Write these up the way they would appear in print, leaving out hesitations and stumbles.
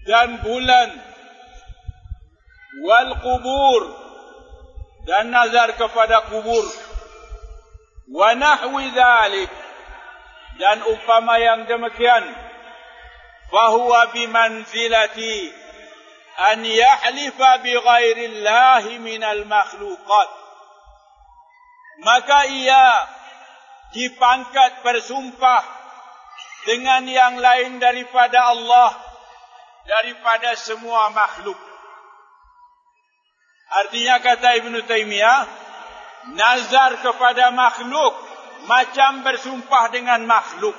dan bulan, wal qubur, dan nazar kepada kubur, wa nahwi dzalik, dan umpama yang demikian, fahuwa bimanzilati an yahlifa bighairi llahi minal makhluqat. Maka ia dipangkat bersumpah dengan yang lain daripada Allah, daripada semua makhluk. Artinya kata Ibn Taymiyah, nazar kepada makhluk macam bersumpah dengan makhluk.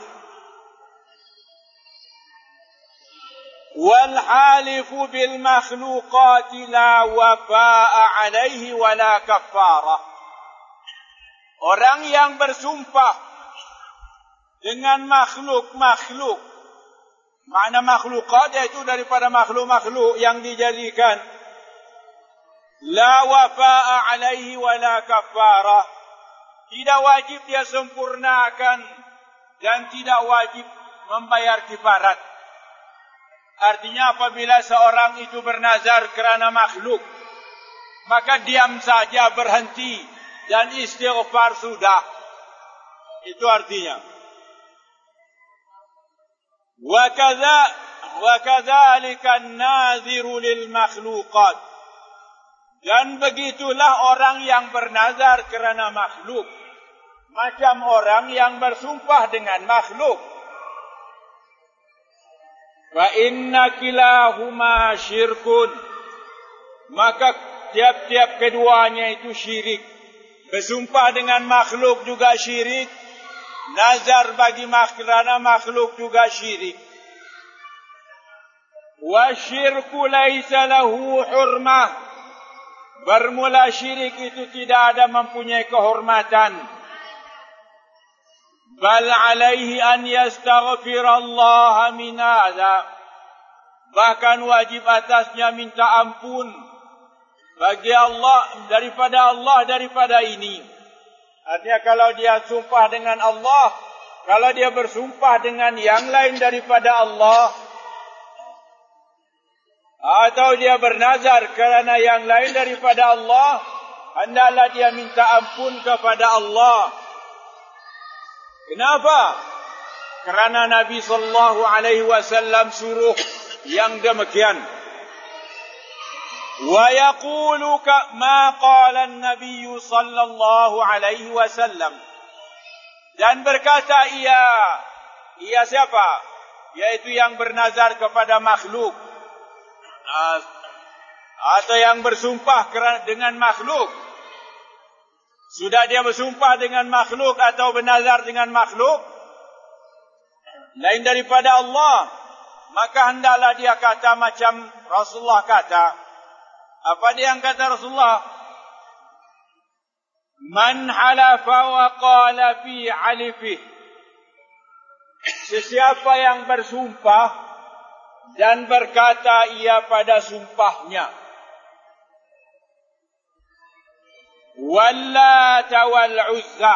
Wal halifu bil makhluqati la wafa'a alaihi wa la kafarah. Orang yang bersumpah dengan makhluk-makhluk, makna makhlukat iaitu daripada makhluk-makhluk yang dijadikan, la wafa'a alaihi wa la kafarah, tidak wajib dia sempurnakan dan tidak wajib membayar kifarat. Artinya apabila seorang itu bernazar kerana makhluk, maka diam saja, berhenti dan istighfar sudah. Itu artinya. Wa kadzalika an-nadhiru lil makhluqat. Dan begitulah orang yang bernazar kerana makhluk, macam orang yang bersumpah dengan makhluk. Fa inna kilahuma syirkun. Maka tiap-tiap keduanya itu syirik. Bersumpah dengan makhluk juga syirik, nazar bagi kerana makhluk juga syirik. Wa syirku laisa lahu hurmah. Bermula syirik itu tidak ada mempunyai kehormatan. Bal alaihi an yastaghfirallaha min hadza. Bahkan wajib atasnya minta ampun bagi Allah daripada ini. Artinya kalau dia sumpah dengan Allah, kalau dia bersumpah dengan yang lain daripada Allah, atau dia bernazar kerana yang lain daripada Allah, hendaklah dia minta ampun kepada Allah. Kenapa? Kerana Nabi sallallahu alaihi wasallam suruh yang demikian. Wa yaqulu ma qala an-nabiy sallallahu alaihi wasallam. Dan berkata ia siapa? Yaitu yang bernazar kepada makhluk, atau yang bersumpah dengan makhluk. Sudah dia bersumpah dengan makhluk atau bernazar dengan makhluk lain daripada Allah, maka hendaklah dia kata macam Rasulullah kata. Apa dia yang kata Rasulullah? Man halafa wa qala fi halifih. Sesiapa yang bersumpah dan berkata ia pada sumpahnya. Wallat wal Uzza.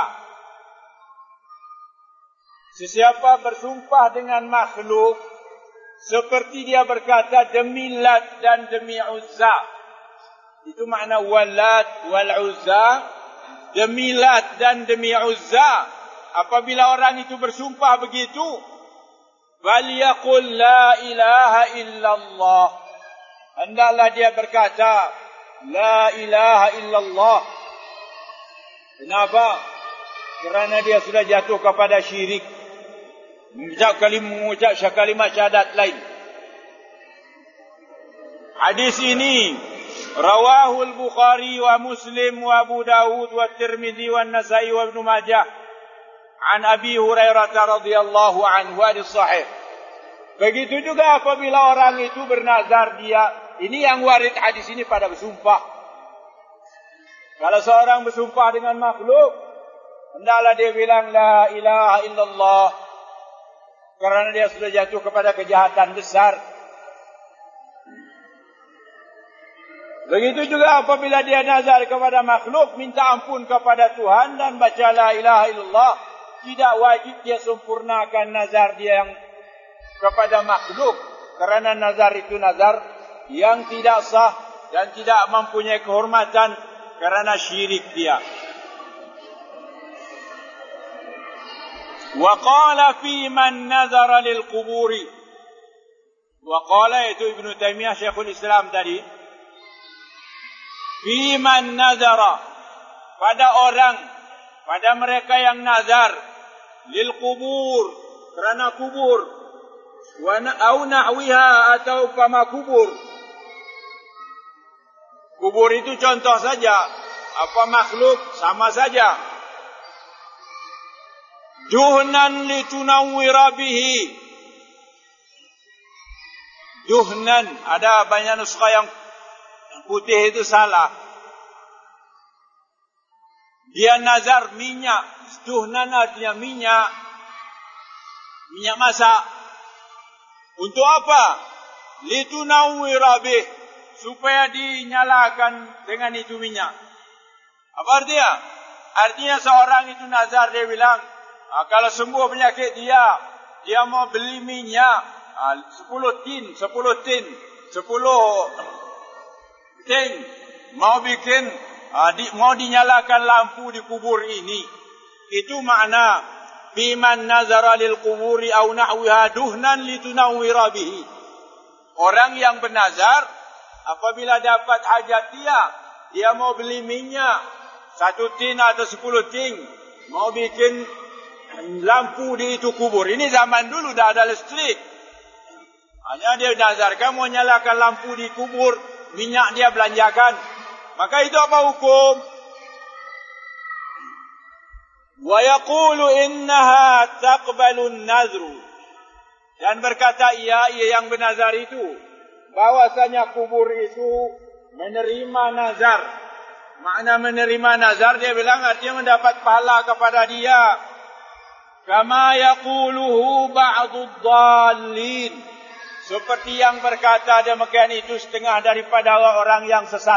Sesiapa bersumpah dengan makhluk seperti dia berkata demi Lat dan demi Uzza. Itu makna Wallat wal Uzza, demi Lat dan demi Uzza. Apabila orang itu bersumpah begitu, falyaqul la ilaha illallah. Hendaklah dia berkata la ilaha illallah. Kenapa? Kerana dia sudah jatuh kepada syirik, mengucap kalimat syahadat lain. Hadis ini rawahu al-Bukhari wa Muslim wa Abu Dawud wa Tirmidzi wa Nasa'i wa Ibn Majah an Abi Hurairah radhiyallahu anhu hadis sahih. Begitu juga apabila orang itu bernazar, ini yang warid hadis ini pada bersumpah. Kalau seorang bersumpah dengan makhluk, hendaklah dia bilang la ilaha illallah, kerana dia sudah jatuh kepada kejahatan besar. Begitu juga apabila dia nazar kepada makhluk, minta ampun kepada Tuhan dan baca la ilaha illallah, tidak wajib dia sempurnakan nazar dia yang kepada makhluk, kerana nazar itu nazar yang tidak sah dan tidak mempunyai kehormatan kerana syirik dia. Wa qala fi man nazara lil quburi. Wa qala itu Ibnu Taimiyah Syekhul Islam tadi. Fi man nazara, pada mereka yang nazar lil qubur, kerana kubur, wa au nahwiha, atau pama kubur. Kubur itu contoh saja, apa makhluk sama saja. Duhnan litunawwira bihi. Duhnan, ada banyak nuskha yang putih itu salah. Dia nazar minyak. Duhnan artinya minyak masak. Untuk apa? Litunawwira bih, supaya dinyalakan dengan itu minyak. Apa artinya? Artinya seorang itu nazar, dia bilang, kalau sembuh penyakit dia mau beli minyak 10 tin, mau bikin, mau dinyalakan lampu di kubur ini. Itu makna biman nazara lil quburi au nahwiha duhnan litunawwira bihi. Orang yang bernazar, apabila dapat hajat dia mau beli minyak 1 tin atau 10 tin, mau bikin lampu di itu kubur. Ini zaman dulu dah ada listrik. Hanya dia nazarkan mau nyalakan lampu di kubur, minyak dia belanjakan. Maka itu apa hukum? Wa yaqulu innaha taqbalu an-nazru. Dan berkata ia yang bernazar itu, bahwasanya kubur itu menerima nazar. Makna menerima nazar, dia bilang artinya mendapat pahala kepada dia. Kama yaquluhu ba'dud dallin. Seperti yang berkata demikian itu setengah daripada orang yang sesat.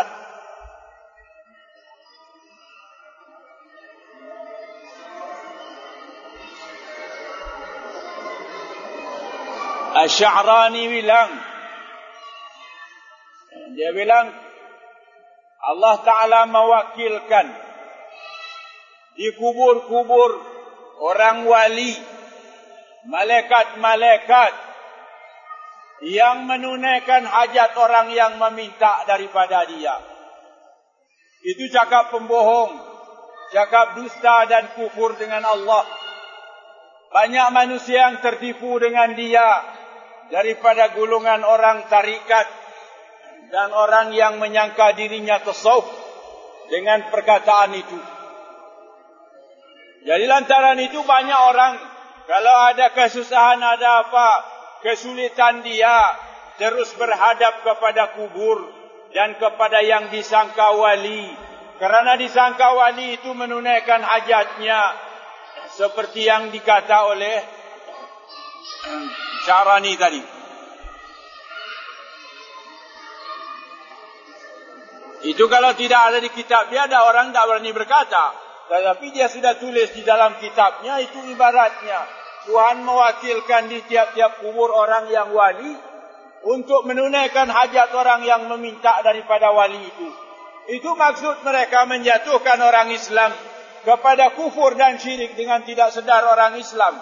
Asy-Sya'rani bilang, dia bilang Allah Ta'ala mewakilkan di kubur-kubur orang wali, malaikat-malaikat yang menunaikan hajat orang yang meminta daripada dia. Itu cakap pembohong, cakap dusta dan kufur dengan Allah. Banyak manusia yang tertipu dengan dia, daripada golongan orang tarikat dan orang yang menyangka dirinya tasawuf dengan perkataan itu. Jadi lantaran itu banyak orang, kalau ada kesusahan, ada apa, kesulitan, dia terus berhadap kepada kubur dan kepada yang disangka wali. Kerana disangka wali itu menunaikan hajatnya, seperti yang dikata oleh Sya'rani tadi. Itu kalau tidak ada di kitab dia, ada orang tak berani berkata. Tetapi dia sudah tulis di dalam kitabnya, itu ibaratnya Tuhan mewakilkan di tiap-tiap kubur orang yang wali untuk menunaikan hajat orang yang meminta daripada wali itu. Itu maksud mereka menjatuhkan orang Islam kepada kufur dan syirik dengan tidak sedar orang Islam.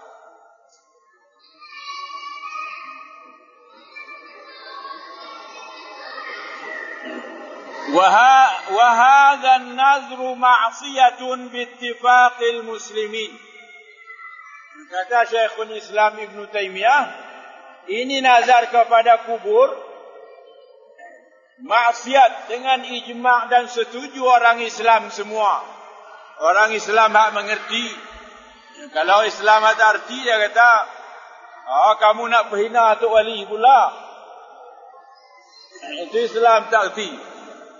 وهذا النذر معصية باتفاق المسلمين. Kata Syekhul Islam Ibn Taimiyah, ini nazar kepada kubur maksiat dengan ijma' dan setuju orang Islam semua. Orang Islam hak mengerti. Kalau Islam tak arti, dia kata, kamu nak berhina Tok Wali pula. Itu Islam tak arti.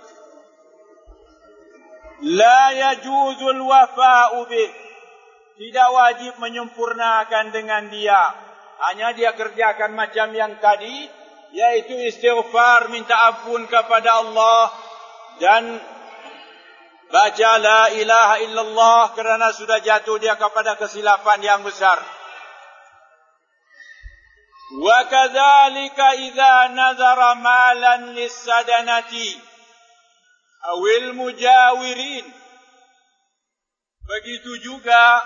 La yajuzul wafa'u bih. Tidak wajib menyempurnakan dengan dia. Hanya dia kerjakan macam yang tadi, yaitu istighfar, minta ampun kepada Allah, dan baca la ilaha illallah, kerana sudah jatuh dia kepada kesilapan yang besar. Wa kadzalika idza nazara malan lis-sadanati awil mujawirin. Begitu juga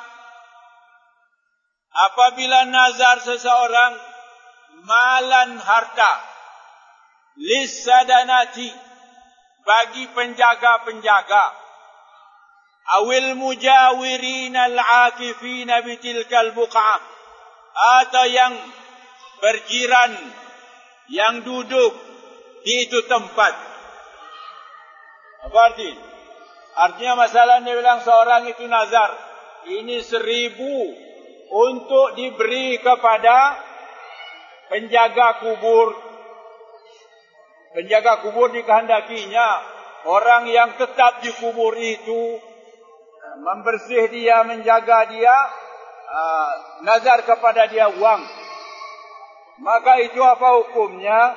apabila nazar seseorang malan harta lis-sadanati bagi penjaga-penjaga awil mujawirin al-akifin bitilkal buq'ah atau yang berjiran yang duduk di itu tempat. Apa arti? Artinya masalah dia bilang seorang itu nazar ini 1,000 untuk diberi kepada penjaga kubur. Penjaga kubur dikehendakinya orang yang tetap di kubur itu membersih dia, menjaga dia, nazar kepada dia wang. Maka itu apa hukumnya?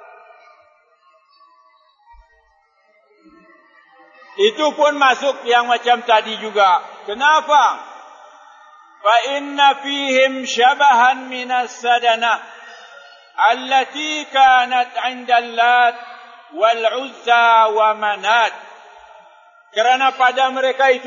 Itu pun masuk yang macam tadi juga. Kenapa? Fa inna fihim syabahan minas sadanah allati kanat 'inda Lat wal Uzza wa Manat. Kerana pada mereka itu,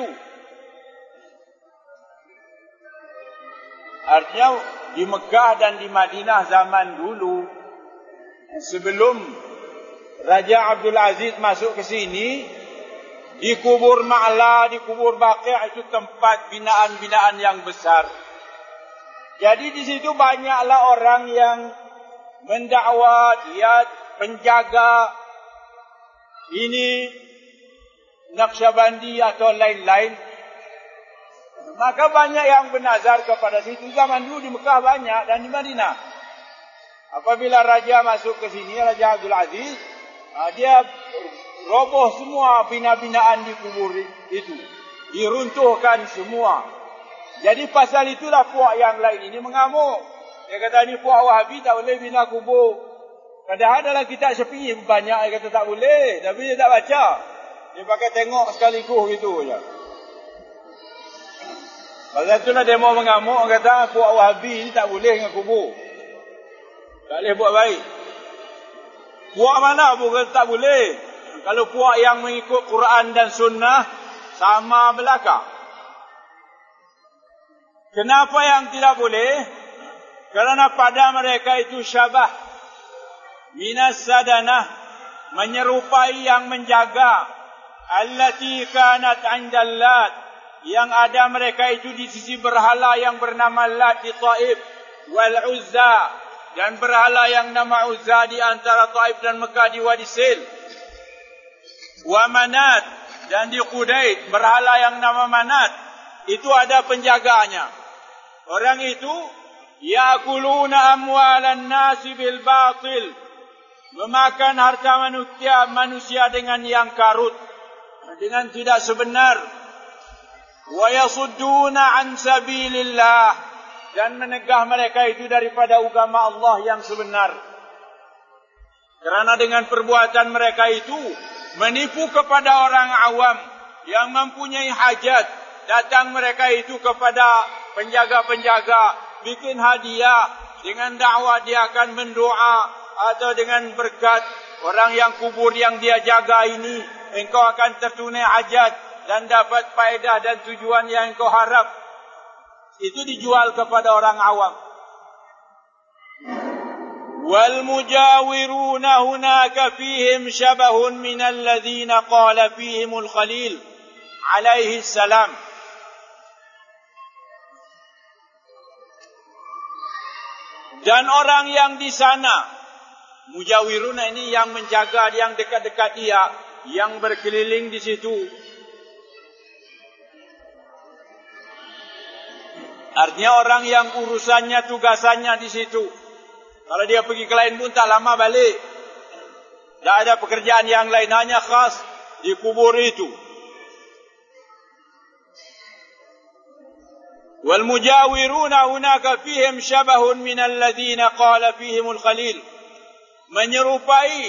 artinya di Mekah dan di Madinah zaman dulu, sebelum Raja Abdul Aziz masuk ke sini, di kubur Ma'la, di kubur Baqi' itu tempat binaan-binaan yang besar. Jadi di situ banyaklah orang yang mendakwa dia penjaga ini Naqsyabandi atau lain-lain. Maka banyak yang bernazar kepada situ. Zaman dulu di Mekah banyak dan di Madinah. Apabila raja masuk ke sini, Raja Abdul Aziz, dia roboh semua bina-binaan di kubur itu. Diruntuhkan semua. Jadi pasal itulah puak yang lain ini mengamuk. Dia kata ni puak Wahabi tak boleh bina kubur. Padahal dalam kitab Syafi'i banyak yang kata tak boleh. Tapi dia tak baca. Dia pakai tengok sekaligus gitu je. Pasal itulah dia mau mengamuk, kata puak Wahabi ni tak boleh dengan kubur. Tak boleh buat baik. Puak mana pun kata tak boleh. Kalau puak yang mengikut Quran dan Sunnah, sama belaka. Kenapa yang tidak boleh? Kerana pada mereka itu syabah minas sadanah, menyerupai yang menjaga allati kanat 'inda Lat, yang ada mereka itu di sisi berhala yang bernama Lat di Taif, wal Uzza, dan berhala yang nama Uzza di antara Taif dan Mekah di Wadi Sil, wa Manat, dan di Qudaid berhala yang nama Manat, itu ada penjaganya. Orang itu ya'kuluna amwalan nasi bil batil, memakan harta manusia dengan yang karut, dengan tidak sebenar. Wa yasudduna an sabilillah, dan menegah mereka itu daripada agama Allah yang sebenar. Kerana dengan perbuatan mereka itu menipu kepada orang awam yang mempunyai hajat, datang mereka itu kepada penjaga-penjaga, bikin hadiah dengan dakwah dia akan mendoa, atau dengan berkat orang yang kubur yang dia jaga ini, engkau akan tertunai hajat dan dapat faedah dan tujuan yang engkau harap. Itu dijual kepada orang awam. Wal mujawiruna hunaka fihim syabahun minal ladzina qala fihimul Khalil alaihi salam. Dan orang yang di sana, mujawiruna ini yang menjaga, yang dekat-dekat dia, yang berkeliling di situ. Artinya orang yang urusannya, tugasannya di situ. Kalau dia pergi ke lain pun tak lama balik. Tak ada pekerjaan yang lain, hanya khas di kubur itu. Wal mujawiruna hunaka fihim syabahun minal ladzina qala fihimul Khalil. Menyerupai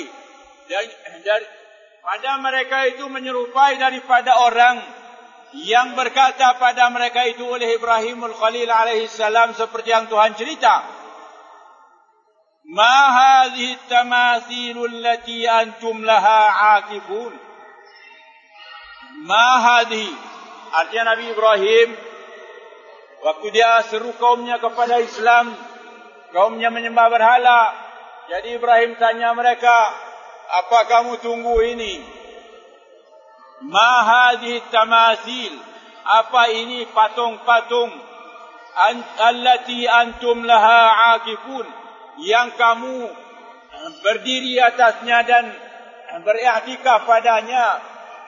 pada mereka itu menyerupai daripada orang yang berkata pada mereka itu oleh Ibrahimul Khalil alaihi salam, seperti yang Tuhan cerita. Ma hadhihi at-tamathil allati antum laha aakifun. Ma hadhihi, artinya Nabi Ibrahim waktu dia seru kaumnya kepada Islam, kaumnya menyembah berhala. Jadi Ibrahim tanya mereka, apa kamu tunggu ini? Ma hadhihi tamathil, apa ini patung-patung allati antum laha aakifun, yang kamu berdiri atasnya dan beriktikaf padanya.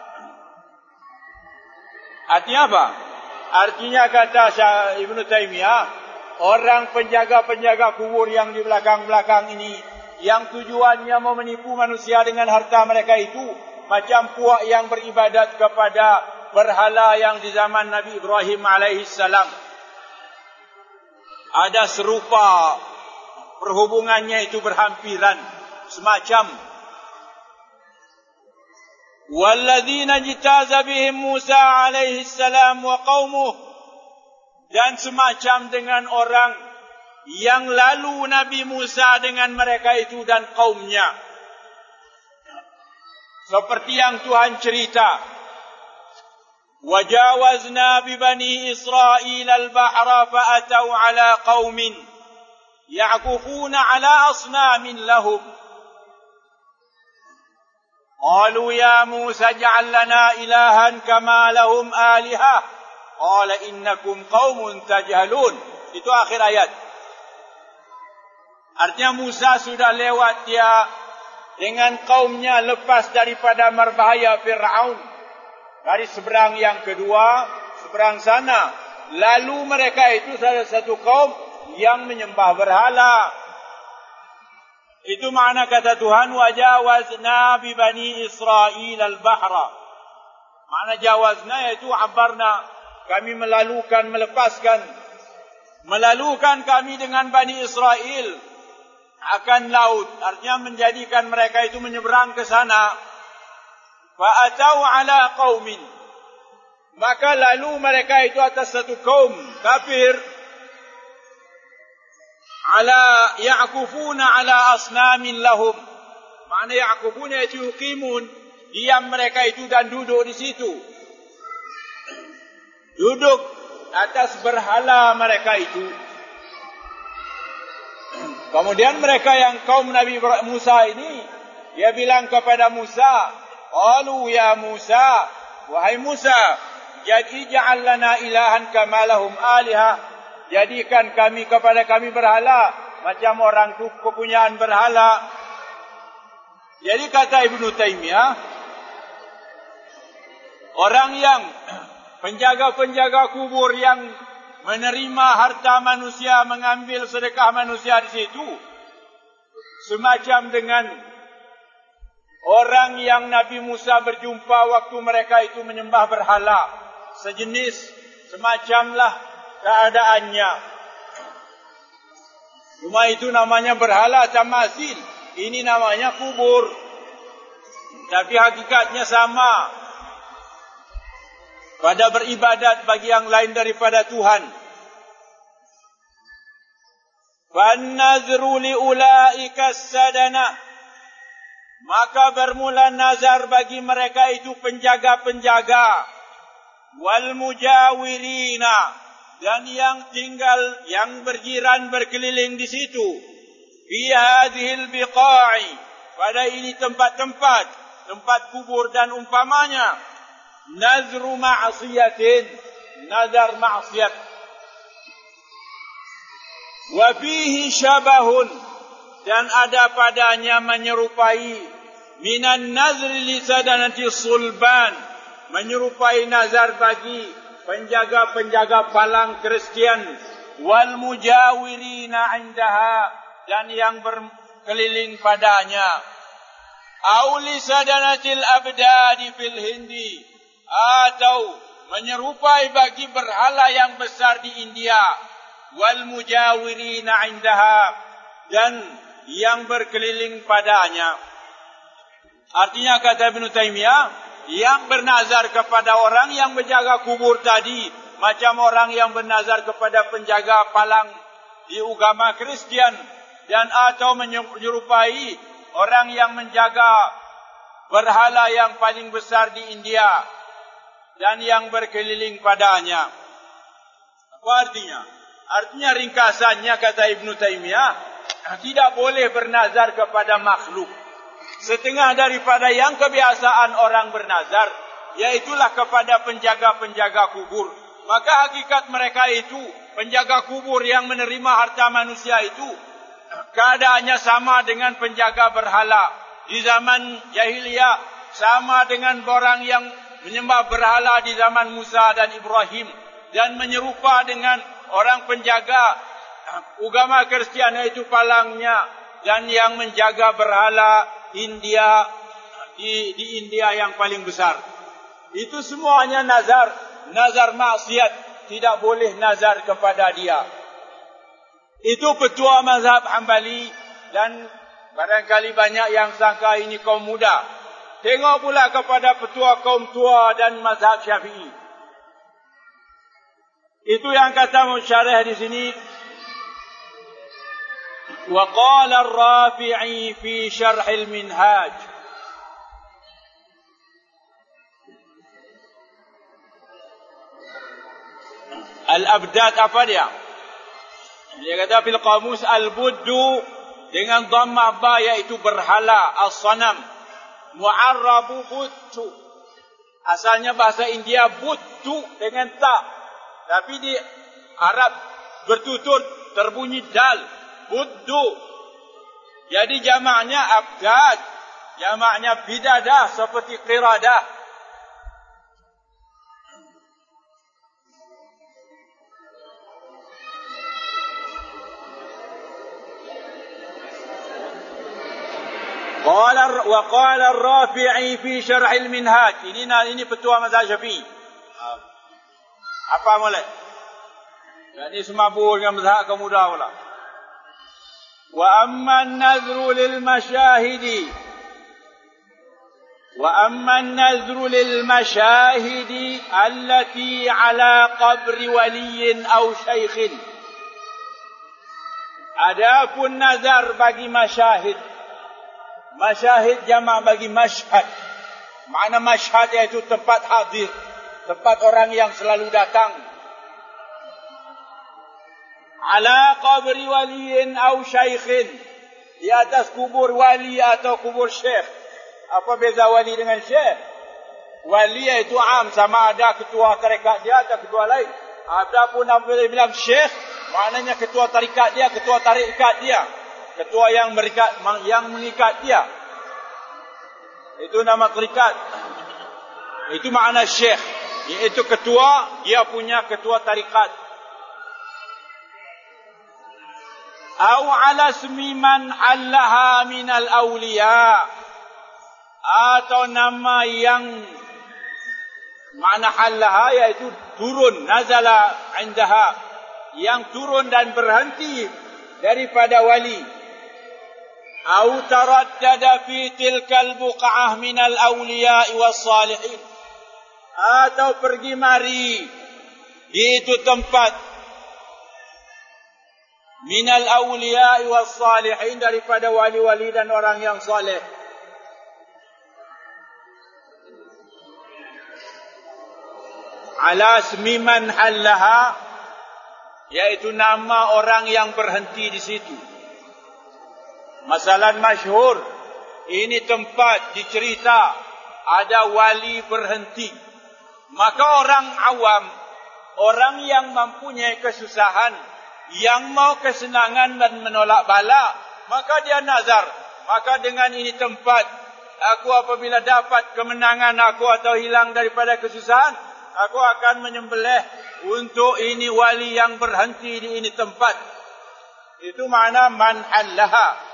Artinya apa? Artinya kata Ibnu Taimiyah, orang penjaga-penjaga kubur yang di belakang-belakang ini, yang tujuannya mau menipu manusia dengan harta mereka itu, macam puak yang beribadat kepada berhala yang di zaman Nabi Ibrahim alaihissalam. Ada serupa, perhubungannya itu berhampiran, semacam walladzina jitaza bihim Musa alaihissalam wa qaumuh, dan semacam dengan orang yang lalu Nabi Musa dengan mereka itu dan kaumnya. Seperti yang Tuhan cerita, wajawazna bi bani Israil al-bahra fa'atau ala qaumin ya'kufuna ala asnamin lahum. Qalu ya Musa ij'al lana ilahan kama lahum alihah. Qala innakum qaumun tajhalun. Itu akhir ayat. Artinya Musa sudah lewat dia dengan kaumnya lepas daripada marbahaya Fir'aun. Dari seberang yang kedua, seberang sana. Lalu mereka itu salah satu kaum yang menyembah berhala. Itu makna kata Tuhan, wajawazna bi bani Israil al-bahra. Makna jawazna yaitu abarna, kami melalukan, melepaskan. Melalukan kami dengan Bani Israel akan laut. Artinya menjadikan mereka itu menyeberang ke sana. Fa'atau ala qaumin. Maka lalu mereka itu atas satu kaum kafir. Ya'kufuna ala asnamin lahum. Makna ya'kufuna itu yuqimun. Diam mereka itu dan duduk di situ. Duduk atas berhala mereka itu. Kemudian mereka yang kaum Nabi Musa ini, dia bilang kepada Musa, qalu ya Musa, wahai Musa, ij'al lana ilahan kama lahum alihah. Jadikan kami kepada kami berhala macam orang tu kepunyaan berhala. Jadi kata Ibnu Taimiyah, orang yang penjaga-penjaga kubur yang menerima harta manusia, mengambil sedekah manusia di situ, semacam dengan orang yang Nabi Musa berjumpa waktu mereka itu menyembah berhala. Sejenis, semacamlah keadaannya. Cuma itu namanya berhala tamasil. Ini namanya kubur. Tapi hakikatnya sama. Pada beribadat bagi yang lain daripada Tuhan. Fannazru liulaika as-sadana. Maka bermula nazar bagi mereka itu penjaga-penjaga. Wal mujawirina. Dan yang tinggal, yang berjiran berkeliling di situ. Fi hadhil biqa'i. Pada ini tempat-tempat. Tempat kubur dan umpamanya. Nazru ma'asiyatin. Nazar ma'asiyat. Wa fihi syabahun. Dan ada padanya menyerupai. Minan nazri li sadanati sulban. Menyerupai nazar bagi penjaga-penjaga palang Kristian. Wal mujawirina indaha. Dan yang berkeliling padanya. Auli sadanatil abdadi fil hindi. Atau menyerupai bagi berhala yang besar di India. Wal mujawirina indaha. Dan yang berkeliling padanya. Artinya kata Ibnu Taimiyah, yang bernazar kepada orang yang menjaga kubur tadi, macam orang yang bernazar kepada penjaga palang di agama Kristian. dan atau menyerupai orang yang menjaga berhala yang paling besar di India dan yang berkeliling padanya. Apa artinya? Artinya ringkasannya, kata Ibn Taymiyah, tidak boleh bernazar kepada makhluk. Setengah daripada yang kebiasaan orang bernazar, yaitulah kepada penjaga-penjaga kubur. Maka hakikat mereka itu, penjaga kubur yang menerima harta manusia itu, keadaannya sama dengan penjaga berhala. Di zaman jahiliyah, sama dengan orang yang menyembah berhala di zaman Musa dan Ibrahim. Dan menyerupa dengan orang penjaga agama Kristian, yaitu palangnya. Dan yang menjaga berhala India, di India yang paling besar. Itu semuanya nazar. Nazar maksiat. Tidak boleh nazar kepada dia. Itu petua mazhab Hambali. Dan barangkali banyak yang sangka ini kaum muda. Tengok pula kepada petua kaum tua dan mazhab Syafi'i. Itu yang kata musyarih di sini. Wa qala ar-Rafi'i fi syarh al-Minhaj. Al-Abdad apa dia? Dia kata fil qamus al-buddu dengan dhammah ba, iaitu berhala, as-sanam. Mu'arrabu buttu. Asalnya bahasa India buttu dengan ta. Tapi di Arab bertutur terbunyi dal. Buddu. Jadi jamaknya abdad. Jamaknya bidadah seperti qiradah. وقال الرافعي في شرح المنهاج. Ini petua mazhab Syafi'i. Apa mulai? Jadi semabur dengan mazhab kaum muda pula. Wa amma an-nadhru lil mashahidi. Wa amma an-nadhru lil mashahidi allati ala qabri waliyin aw syaikhin. Adapun nazar bagi masyahid. Masyahid jamak bagi mashhad. Makna mashhad iaitu tempat hadir, tempat orang yang selalu datang. Ala qabri waliyin aw syaikhin. Di atas kubur wali atau kubur syekh. Apa beza wali dengan syekh? Wali iaitu am, sama ada ketua tarekat dia atau ketua lain. Adapun apabila bilang syekh, maknanya ketua tarekat dia, ketua tarekat dia. Ketua yang mengikat dia. Itu nama tarikat. Itu makna syekh. Iaitu ketua, dia punya ketua tarikat. Au ala ismi man allaha minal awliya. Atau nama yang makna allaha iaitu turun, nazala indaha. Yang turun dan berhenti daripada wali. Au taraddada fi tilkal buq'ah minal awliya'i was salihin. Atau pergi mari di itu tempat minal awliya'i was salihin, daripada wali-wali dan orang yang saleh. Ala ismi man hallaha, yaitu nama orang yang berhenti di situ. Masalah masyhur, ini tempat dicerita ada wali berhenti. Maka orang awam, orang yang mempunyai kesusahan, yang mau kesenangan dan menolak bala, maka dia nazar. Maka dengan ini tempat, aku apabila dapat kemenangan aku atau hilang daripada kesusahan, aku akan menyembelih untuk ini wali yang berhenti di ini tempat. Itu makna man hallaha.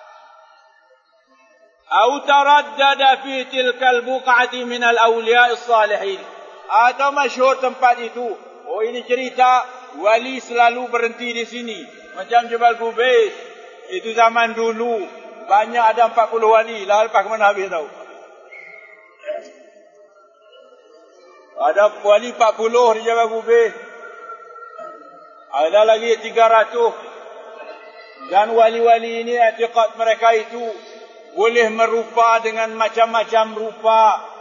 Au taraddada fi tilkal buq'ati minal awliya'is salihin. Atau masyhur tempat itu. Oh, ini cerita wali selalu berhenti di sini. Macam Jabal Qubais. Itu zaman dulu. Banyak ada 40 wali. Lah lepas ke mana habis tahu. Ada wali 40 di Jabal Qubais. Ada lagi 300 Dan wali-wali ini i'tiqad mereka itu boleh merupa dengan macam-macam rupa.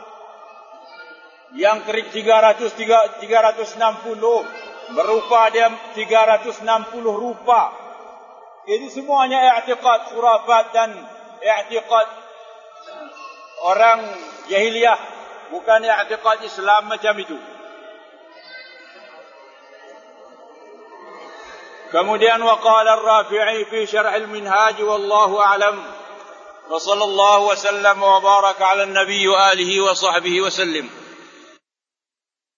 Yang 360 berupa dia 360 rupa. Ini semuanya i'tiqad khurafat dan i'tiqad orang jahiliyah, bukan i'tiqad Islam macam itu. Kemudian waqala Ar-Rafi'i fi syarh al-Minhaj wallahu a'lam. Wa sallallahu wa sallam wa baraka 'ala an-nabiy wa alihi wa sahbihi wa sallam.